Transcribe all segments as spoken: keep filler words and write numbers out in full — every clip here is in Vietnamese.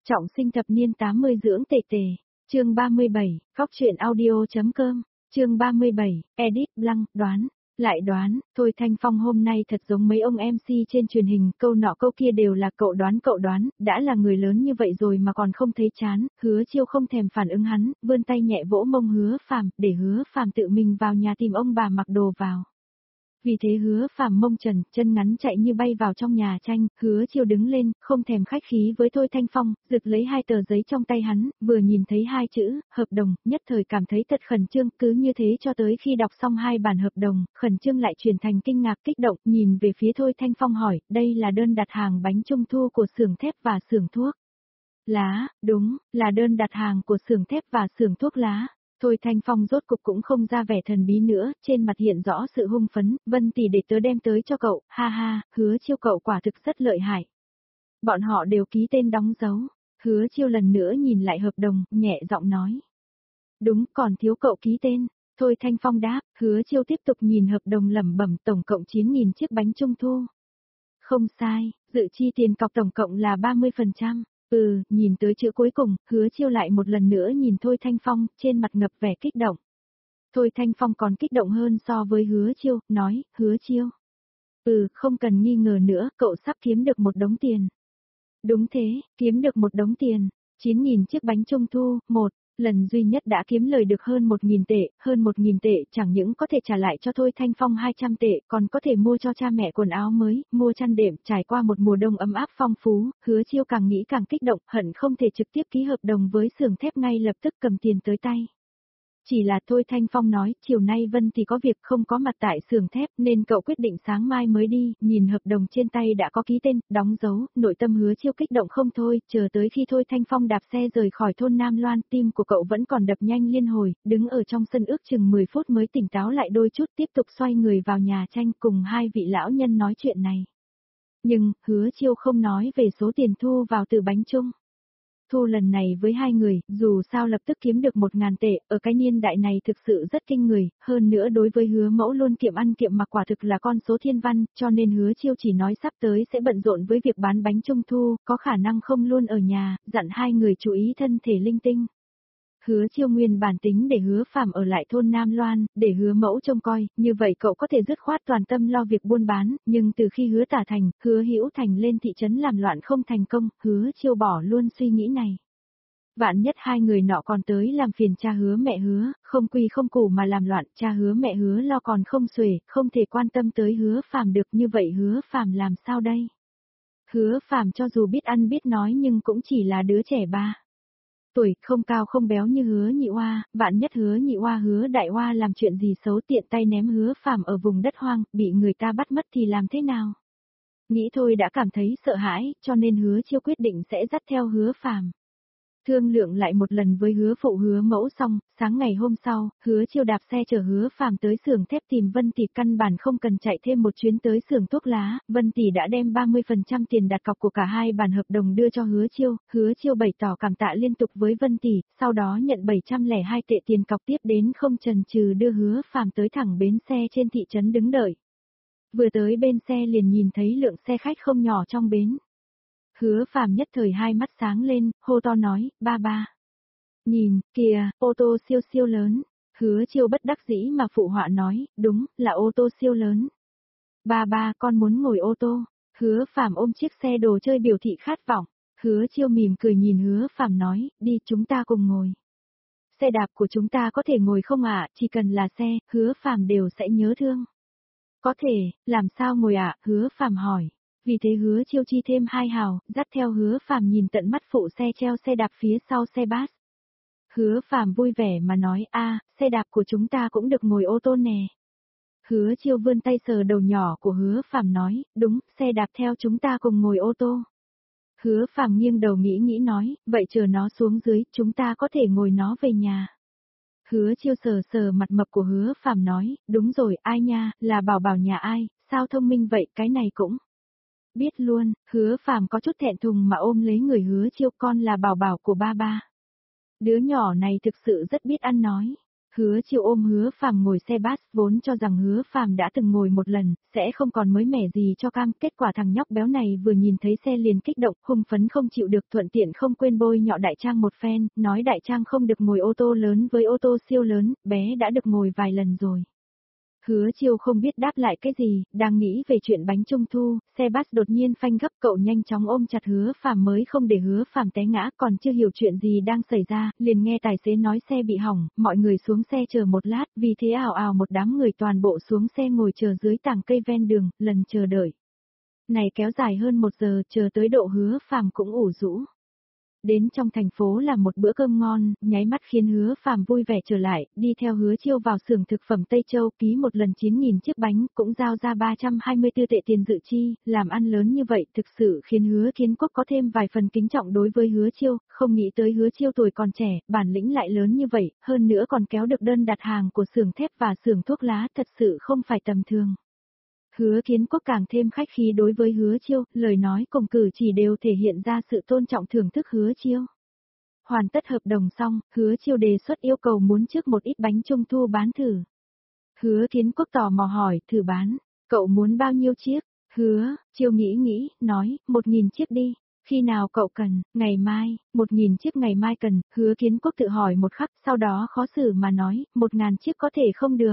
Trọng sinh thập niên tám mươi dưỡng tề tề. Chương ba mươi bảy, Khóc chuyện audio.com. Chương ba mươi bảy, Edit Blanc, đoán. Lại đoán, Thôi Thanh Phong hôm nay thật giống mấy ông em xê trên truyền hình, câu nọ câu kia đều là cậu đoán cậu đoán, đã là người lớn như vậy rồi mà còn không thấy chán. Hứa Chiêu không thèm phản ứng hắn, vươn tay nhẹ vỗ mông Hứa Phàm, để Hứa Phàm tự mình vào nhà tìm ông bà mặc đồ vào. Vì thế Hứa Phàm mông trần, chân ngắn chạy như bay vào trong nhà tranh, Hứa Chiêu đứng lên, không thèm khách khí với Thôi Thanh Phong, giật lấy hai tờ giấy trong tay hắn, vừa nhìn thấy hai chữ, hợp đồng, nhất thời cảm thấy thật khẩn trương, cứ như thế cho tới khi đọc xong hai bản hợp đồng, khẩn trương lại chuyển thành kinh ngạc kích động, nhìn về phía Thôi Thanh Phong hỏi, đây là đơn đặt hàng bánh trung thu của xưởng thép và xưởng thuốc lá, đúng, là đơn đặt hàng của xưởng thép và xưởng thuốc lá. Thôi Thanh Phong rốt cục cũng không ra vẻ thần bí nữa, trên mặt hiện rõ sự hung phấn, Vân tỷ để tớ đem tới cho cậu, ha ha, Hứa Chiêu cậu quả thực rất lợi hại. Bọn họ đều ký tên đóng dấu, Hứa Chiêu lần nữa nhìn lại hợp đồng, nhẹ giọng nói. Đúng, còn thiếu cậu ký tên. Thôi Thanh Phong đáp, Hứa Chiêu tiếp tục nhìn hợp đồng lẩm bẩm tổng cộng chín nghìn chiếc bánh trung thu. Không sai, dự chi tiền cọc tổng cộng là ba mươi phần trăm. Ừ, nhìn tới chữ cuối cùng, Hứa Chiêu lại một lần nữa nhìn Thôi Thanh Phong, trên mặt ngập vẻ kích động. Thôi Thanh Phong còn kích động hơn so với Hứa Chiêu, nói, Hứa Chiêu. Ừ, không cần nghi ngờ nữa, cậu sắp kiếm được một đống tiền. Đúng thế, kiếm được một đống tiền. chín nghìn chiếc bánh trung thu, một lần duy nhất đã kiếm lời được hơn một nghìn tệ, hơn một nghìn tệ chẳng những có thể trả lại cho Thôi Thanh Phong hai trăm tệ, còn có thể mua cho cha mẹ quần áo mới, mua chăn đệm, trải qua một mùa đông ấm áp phong phú. Hứa Chiêu càng nghĩ càng kích động, hận không thể trực tiếp ký hợp đồng với xưởng thép ngay lập tức cầm tiền tới tay. Chỉ là Thôi Thanh Phong nói, chiều nay Vân thì có việc không có mặt tại xưởng thép nên cậu quyết định sáng mai mới đi, nhìn hợp đồng trên tay đã có ký tên, đóng dấu, nội tâm Hứa Chiêu kích động không thôi, chờ tới khi Thôi Thanh Phong đạp xe rời khỏi thôn Nam Loan, tim của cậu vẫn còn đập nhanh liên hồi, đứng ở trong sân ước chừng mười phút mới tỉnh táo lại đôi chút, tiếp tục xoay người vào nhà tranh cùng hai vị lão nhân nói chuyện này. Nhưng, Hứa Chiêu không nói về số tiền thu vào từ bánh trung thu lần này với hai người, dù sao lập tức kiếm được một ngàn tệ, ở cái niên đại này thực sự rất kinh người, hơn nữa đối với Hứa Mẫu luôn kiệm ăn kiệm mặc quả thực là con số thiên văn, cho nên Hứa Chiêu chỉ nói sắp tới sẽ bận rộn với việc bán bánh trung thu, có khả năng không luôn ở nhà, dặn hai người chú ý thân thể linh tinh. Hứa Chiêu nguyên bản tính để Hứa Phàm ở lại thôn Nam Loan, để Hứa Mẫu trông coi, như vậy cậu có thể dứt khoát toàn tâm lo việc buôn bán, nhưng từ khi Hứa Tả Thành, Hứa Hữu Thành lên thị trấn làm loạn không thành công, Hứa Chiêu bỏ luôn suy nghĩ này. Vạn nhất hai người nọ còn tới làm phiền cha Hứa mẹ Hứa, không quy không củ mà làm loạn, cha Hứa mẹ Hứa lo còn không xuể, không thể quan tâm tới Hứa Phàm được, như vậy Hứa Phàm làm sao đây? Hứa Phàm cho dù biết ăn biết nói nhưng cũng chỉ là đứa trẻ ba tuổi, không cao không béo như Hứa Nhị Oa, vạn nhất Hứa Nhị Oa Hứa Đại Oa làm chuyện gì xấu tiện tay ném Hứa Phàm ở vùng đất hoang, bị người ta bắt mất thì làm thế nào? Nghĩ thôi đã cảm thấy sợ hãi, cho nên Hứa Chiêu quyết định sẽ dắt theo Hứa Phàm. Thương lượng lại một lần với Hứa phụ Hứa Mẫu xong, sáng ngày hôm sau, Hứa Chiêu đạp xe chở Hứa Phàm tới xưởng thép tìm Vân Tỷ, căn bản không cần chạy thêm một chuyến tới xưởng thuốc lá, Vân Tỷ đã đem ba mươi phần trăm tiền đặt cọc của cả hai bản hợp đồng đưa cho Hứa Chiêu, Hứa Chiêu bày tỏ cảm tạ liên tục với Vân Tỷ, sau đó nhận bảy trăm lẻ hai tệ tiền cọc, tiếp đến không chần chừ đưa Hứa Phàm tới thẳng bến xe trên thị trấn đứng đợi. Vừa tới bên xe liền nhìn thấy lượng xe khách không nhỏ trong bến. Hứa Phàm nhất thời hai mắt sáng lên, hô to nói, ba ba. Nhìn, kìa, ô tô siêu siêu lớn. Hứa Chiêu bất đắc dĩ mà phụ họa nói, đúng, là ô tô siêu lớn. Ba ba, con muốn ngồi ô tô. Hứa Phàm ôm chiếc xe đồ chơi biểu thị khát vọng. Hứa Chiêu mỉm cười nhìn Hứa Phàm nói, đi chúng ta cùng ngồi. Xe đạp của chúng ta có thể ngồi không ạ, chỉ cần là xe, Hứa Phàm đều sẽ nhớ thương. Có thể, làm sao ngồi ạ, Hứa Phàm hỏi. Vì thế Hứa Chiêu chi thêm hai hào, dắt theo Hứa Phàm nhìn tận mắt phụ xe treo xe đạp phía sau xe bus. Hứa Phàm vui vẻ mà nói, a, xe đạp của chúng ta cũng được ngồi ô tô nè. Hứa Chiêu vươn tay sờ đầu nhỏ của Hứa Phàm nói, đúng, xe đạp theo chúng ta cùng ngồi ô tô. Hứa Phàm nghiêng đầu nghĩ nghĩ nói, vậy chờ nó xuống dưới, chúng ta có thể ngồi nó về nhà. Hứa Chiêu sờ sờ mặt mập của Hứa Phàm nói, đúng rồi, ai nha, là Bảo Bảo nhà ai, sao thông minh vậy, cái này cũng biết luôn. Hứa Phàm có chút thẹn thùng mà ôm lấy người Hứa Chiêu, con là Bảo Bảo của ba ba. Đứa nhỏ này thực sự rất biết ăn nói. Hứa Chiêu ôm Hứa Phàm ngồi xe bus, vốn cho rằng Hứa Phàm đã từng ngồi một lần, sẽ không còn mới mẻ gì cho cam, kết quả thằng nhóc béo này vừa nhìn thấy xe liền kích động, hưng phấn không chịu được, thuận tiện không quên bôi nhọ Đại Trang một phen, nói Đại Trang không được ngồi ô tô lớn với ô tô siêu lớn, bé đã được ngồi vài lần rồi. Hứa Chiêu không biết đáp lại cái gì, đang nghĩ về chuyện bánh trung thu, xe bus đột nhiên phanh gấp, cậu nhanh chóng ôm chặt Hứa Phàm mới không để Hứa Phàm té ngã, còn chưa hiểu chuyện gì đang xảy ra, liền nghe tài xế nói xe bị hỏng, mọi người xuống xe chờ một lát, vì thế ào ào một đám người toàn bộ xuống xe ngồi chờ dưới tảng cây ven đường, lần chờ đợi này kéo dài hơn một giờ, chờ tới độ Hứa Phàm cũng ủ rũ. Đến trong thành phố là một bữa cơm ngon, nháy mắt khiến Hứa Phàm vui vẻ trở lại, đi theo Hứa Chiêu vào xưởng thực phẩm Tây Châu, ký một lần chín nghìn chiếc bánh, cũng giao ra ba trăm hai mươi tư tệ tiền dự chi, làm ăn lớn như vậy thực sự khiến Hứa Kiến Quốc có thêm vài phần kính trọng đối với Hứa Chiêu, không nghĩ tới Hứa Chiêu tuổi còn trẻ, bản lĩnh lại lớn như vậy, hơn nữa còn kéo được đơn đặt hàng của xưởng thép và xưởng thuốc lá, thật sự không phải tầm thường. Hứa Kiến Quốc càng thêm khách khí đối với Hứa Chiêu, lời nói cùng cử chỉ đều thể hiện ra sự tôn trọng thưởng thức Hứa Chiêu. Hoàn tất hợp đồng xong, Hứa Chiêu đề xuất yêu cầu muốn trước một ít bánh trung thu bán thử. Hứa Kiến Quốc tò mò hỏi, thử bán, cậu muốn bao nhiêu chiếc? Hứa Chiêu nghĩ nghĩ, nói, một nghìn chiếc đi. Khi nào cậu cần? Ngày mai, một nghìn chiếc ngày mai cần. Hứa Kiến Quốc tự hỏi một khắc, sau đó khó xử mà nói, một ngàn chiếc có thể không được.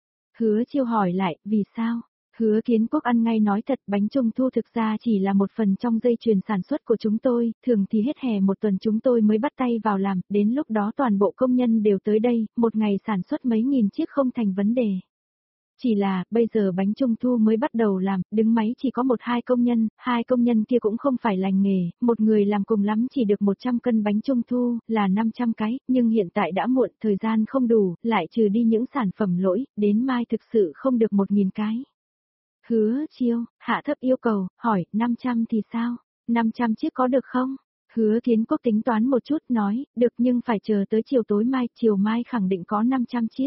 Hứa Chiêu hỏi lại, vì sao? Hứa Kiến Quốc ăn ngay nói thật, bánh trung thu thực ra chỉ là một phần trong dây chuyền sản xuất của chúng tôi, thường thì hết hè một tuần chúng tôi mới bắt tay vào làm, đến lúc đó toàn bộ công nhân đều tới đây, một ngày sản xuất mấy nghìn chiếc không thành vấn đề. Chỉ là, bây giờ bánh trung thu mới bắt đầu làm, đứng máy chỉ có một hai công nhân, hai công nhân kia cũng không phải lành nghề, một người làm cùng lắm chỉ được một trăm cân bánh trung thu, là năm trăm cái, nhưng hiện tại đã muộn, thời gian không đủ, lại trừ đi những sản phẩm lỗi, đến mai thực sự không được một nghìn cái. Hứa Chiêu, hạ thấp yêu cầu, hỏi, năm trăm thì sao? năm trăm chiếc có được không? Hứa Kiến Quốc tính toán một chút nói, được nhưng phải chờ tới chiều tối mai, chiều mai khẳng định có năm trăm chiếc.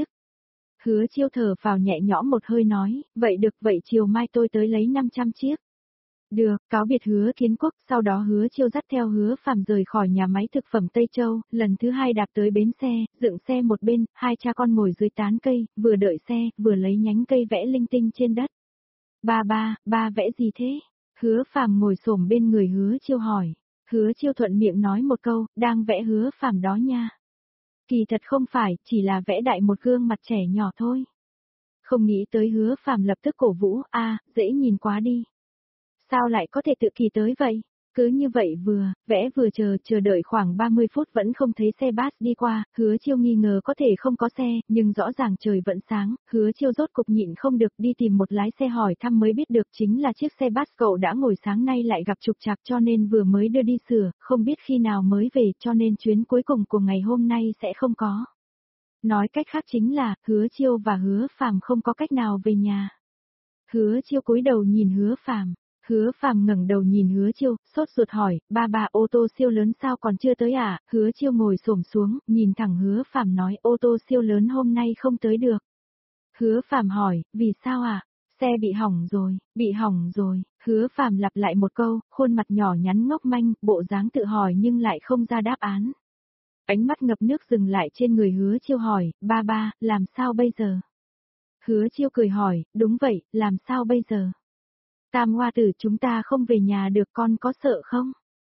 Hứa Chiêu thở vào nhẹ nhõm một hơi nói, vậy được, vậy chiều mai tôi tới lấy năm trăm chiếc. Được, cáo biệt Hứa Kiến Quốc, sau đó Hứa Chiêu dắt theo Hứa Phàm rời khỏi nhà máy thực phẩm Tây Châu, lần thứ hai đạp tới bến xe, dựng xe một bên, hai cha con ngồi dưới tán cây, vừa đợi xe, vừa lấy nhánh cây vẽ linh tinh trên đất. Ba ba, ba vẽ gì thế? Hứa Phàm ngồi xổm bên người Hứa Chiêu hỏi. Hứa Chiêu thuận miệng nói một câu, đang vẽ Hứa Phàm đó nha. Kỳ thật không phải, chỉ là vẽ đại một gương mặt trẻ nhỏ thôi. Không nghĩ tới Hứa Phàm lập tức cổ vũ, a, à, dễ nhìn quá đi. Sao lại có thể tự kỳ tới vậy? Cứ như vậy vừa, vẽ vừa chờ, chờ đợi khoảng ba mươi phút vẫn không thấy xe bus đi qua, Hứa Chiêu nghi ngờ có thể không có xe, nhưng rõ ràng trời vẫn sáng, Hứa Chiêu rốt cục nhịn không được đi tìm một lái xe hỏi thăm mới biết được chính là chiếc xe bus cậu đã ngồi sáng nay lại gặp trục trặc cho nên vừa mới đưa đi sửa, không biết khi nào mới về cho nên chuyến cuối cùng của ngày hôm nay sẽ không có. Nói cách khác chính là, Hứa Chiêu và Hứa Phàm không có cách nào về nhà. Hứa Chiêu cúi đầu nhìn Hứa Phàm. Hứa Phàm ngẩng đầu nhìn Hứa Chiêu, sốt ruột hỏi, ba ba ô tô siêu lớn sao còn chưa tới à? Hứa Chiêu ngồi xổm xuống, nhìn thẳng Hứa Phàm nói, ô tô siêu lớn hôm nay không tới được. Hứa Phàm hỏi, vì sao à? Xe bị hỏng rồi, bị hỏng rồi. Hứa Phàm lặp lại một câu, khuôn mặt nhỏ nhắn ngốc manh, bộ dáng tự hỏi nhưng lại không ra đáp án. Ánh mắt ngập nước dừng lại trên người Hứa Chiêu hỏi, ba ba, làm sao bây giờ? Hứa Chiêu cười hỏi, đúng vậy, làm sao bây giờ? Tam Hoa Tử, chúng ta không về nhà được, con có sợ không?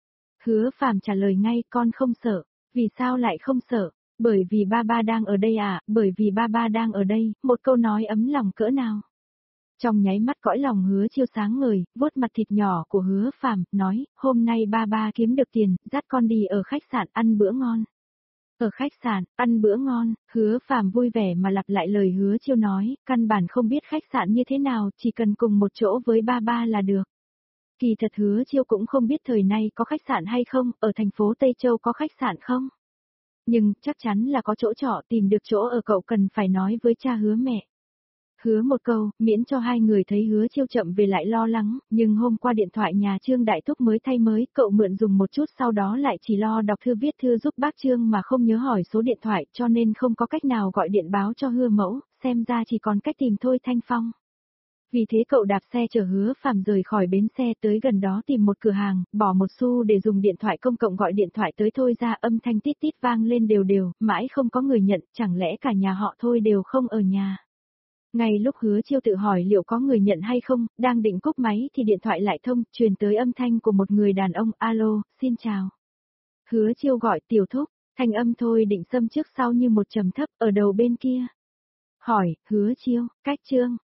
Hứa Phàm trả lời ngay, con không sợ. Vì sao lại không sợ? Bởi vì ba ba đang ở đây à, bởi vì ba ba đang ở đây, một câu nói ấm lòng cỡ nào. Trong nháy mắt cõi lòng Hứa Chiêu sáng ngời, vuốt mặt thịt nhỏ của Hứa Phàm, nói, hôm nay ba ba kiếm được tiền, dắt con đi ở khách sạn ăn bữa ngon. Ở khách sạn, ăn bữa ngon, Hứa Phàm vui vẻ mà lặp lại lời Hứa Chiêu nói, căn bản không biết khách sạn như thế nào, chỉ cần cùng một chỗ với ba ba là được. Kỳ thật Hứa Chiêu cũng không biết thời nay có khách sạn hay không, ở thành phố Tây Châu có khách sạn không. Nhưng, chắc chắn là có chỗ trọ, tìm được chỗ ở cậu cần phải nói với cha Hứa mẹ. Hứa một câu, miễn cho hai người thấy Hứa Chiêu chậm về lại lo lắng, nhưng hôm qua điện thoại nhà Trương Đại Thúc mới thay mới, cậu mượn dùng một chút sau đó lại chỉ lo đọc thư viết thư giúp bác Trương mà không nhớ hỏi số điện thoại cho nên không có cách nào gọi điện báo cho Hứa mẫu, xem ra chỉ còn cách tìm thôi Thanh Phong. Vì thế cậu đạp xe chở Hứa Phàm rời khỏi bến xe tới gần đó tìm một cửa hàng, bỏ một xu để dùng điện thoại công cộng gọi điện thoại tới Thôi ra, âm thanh tít tít vang lên đều đều, mãi không có người nhận, chẳng lẽ cả nhà họ Thôi đều không ở nhà. Ngay lúc Hứa Chiêu tự hỏi liệu có người nhận hay không, đang định cúp máy thì điện thoại lại thông, truyền tới âm thanh của một người đàn ông, alo, xin chào. Hứa Chiêu gọi Tiểu Thúc, thanh âm Thôi Định Sâm trước sau như một trầm thấp ở đầu bên kia. Hỏi, Hứa Chiêu, cách Trương,